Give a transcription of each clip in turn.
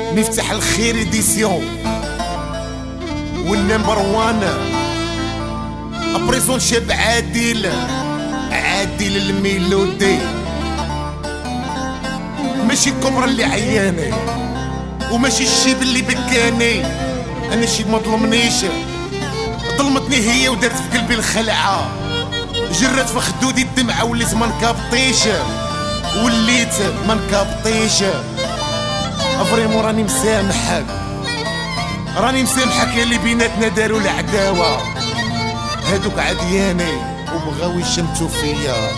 مفتاح الخير إديسيون والنمبر وان ابريزون شاب عادل الميلودي، ماشي الكبرى اللي عياني وماشي الشيب اللي بكاني. انا شي ما ظلمنيش، ظلمتني هي ودارت في قلبي الخلعه، جرات في خدودي الدمعه وليت ما نكابطيش، وليت ما نكابطيش. افريمون راني مسامحك، راني مسامحك يا اللي بيناتنا داروا العداوه، هادوك عدياني وبغاو يشمتو فيا.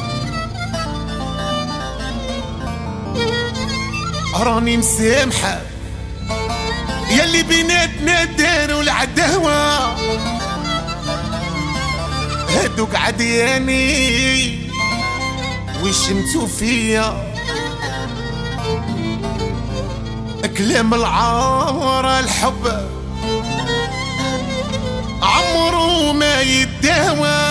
راني مسامحك يا اللي بيناتنا داروا العداوه، هادوك عدياني ويشمتو فيا. كلام العار الحب عمرو ما يداوى،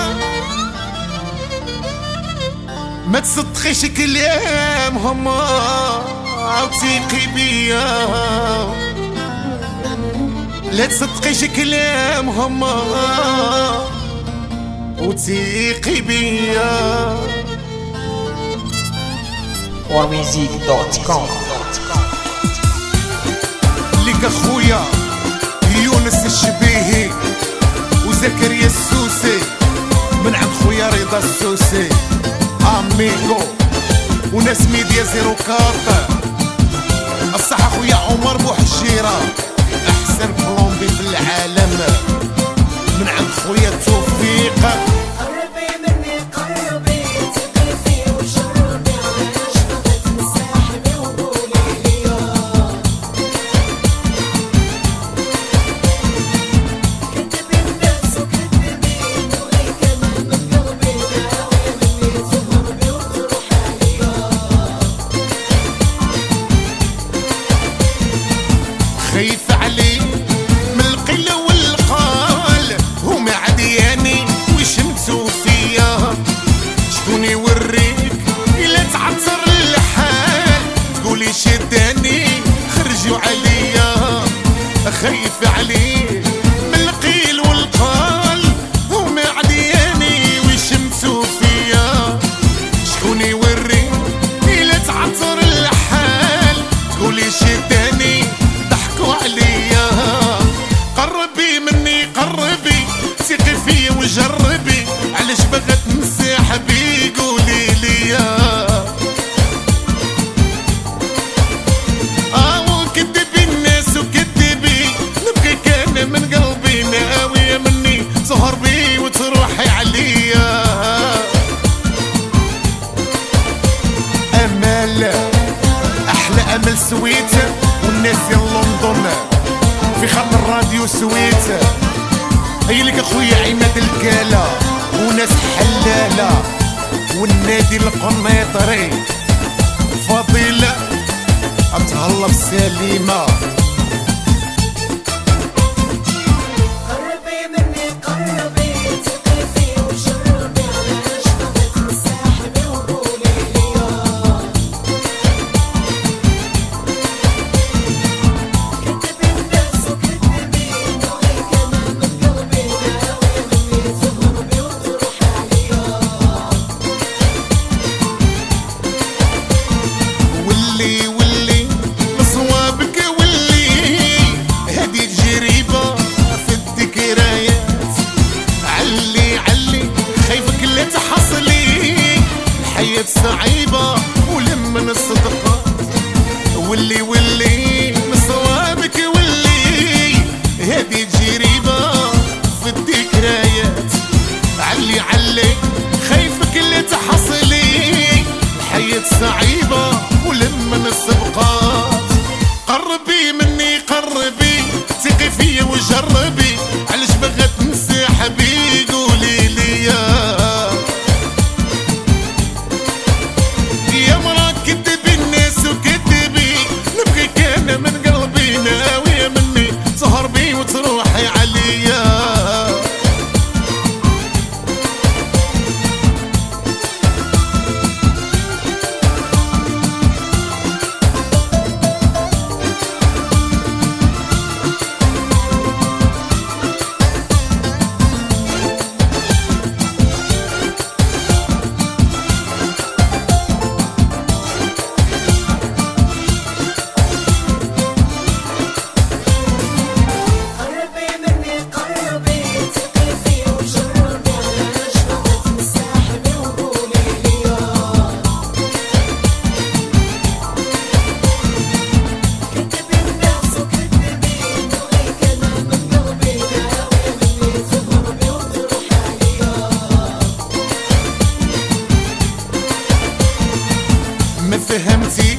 ما تصدقيش كلامهم وثيقي بيا، لا تصدقيش كلامهم وثيقي بيا. warmusic.com ليك اخويا يونس الشبيهي وزكريا السوسي، من عند خويا رضا السوسي اميغو وناس ميديا 04. الصحة خويا عمر بوحجيرة، احسن بلومبي في العالم، من عند خويا توفيق. قربي مني قربي تقفي وشربي، علاش بغيت تنسحبي وقولي ليا، كذبي الناس وكذبين وهي كمان من قلبي، ناوية مني تهربي وتروح عليا. خايف عليه من القيل والقال، هما عدياني ويشمتوا فيا. شكون يوريك إلا تعثر الحال، تقولي شداني خرجوا عليا. خايف عليه من القيل والقال، هما عدياني ويشمتوا فيا. شكون يوريك إلا تعثر الحال، تقولي شداني ضحكوا عليا. قربي مني قربي ثقي فيا وجربي، علاش بغات تنسحبي قولي ليا. وكذبي الناس وكذبي، نبقى كان من قلبي، ناوية مني تهربي وتروحي عليا. امل احلى امل سويت والناس يا لندن في خط الراديو سويت، هي لك اخويا عماد الكاله وناس حلاله والنادي القنيطري فضيله اتهلا بسليمه. قربي مني قربي تقفي وشربي، علاش بغيت تنسحبي وقولي ليا، كذبي الناس وكذبين وهي كمان من قلبي، ناوية مني تهربي وتروح عليا. واللي بصوابك واللي هدي الجريبة في الذكريات، علي خايفك لا تحصلي الحياة صعيبة ولمن الصدقات. واللي بصوابك واللي هدي الجريبة في الذكريات، علي خايفك لا تحصلي الحياة صعيبة ولمن السبقات. قربي مني قربي ثقي فيا وجربي، علاش بغات تنسحبي قولي ليا. يا مرا كذبي الناس وكذبي،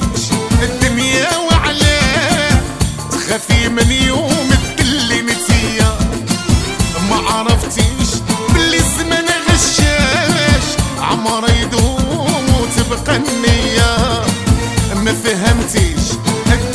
الدنيا وعلاه تخافي من يوم تدلي نتيا. ما عرفتيش باللي الزمان غشاش عمر يدوم وتبقى النية. ما فهمتيش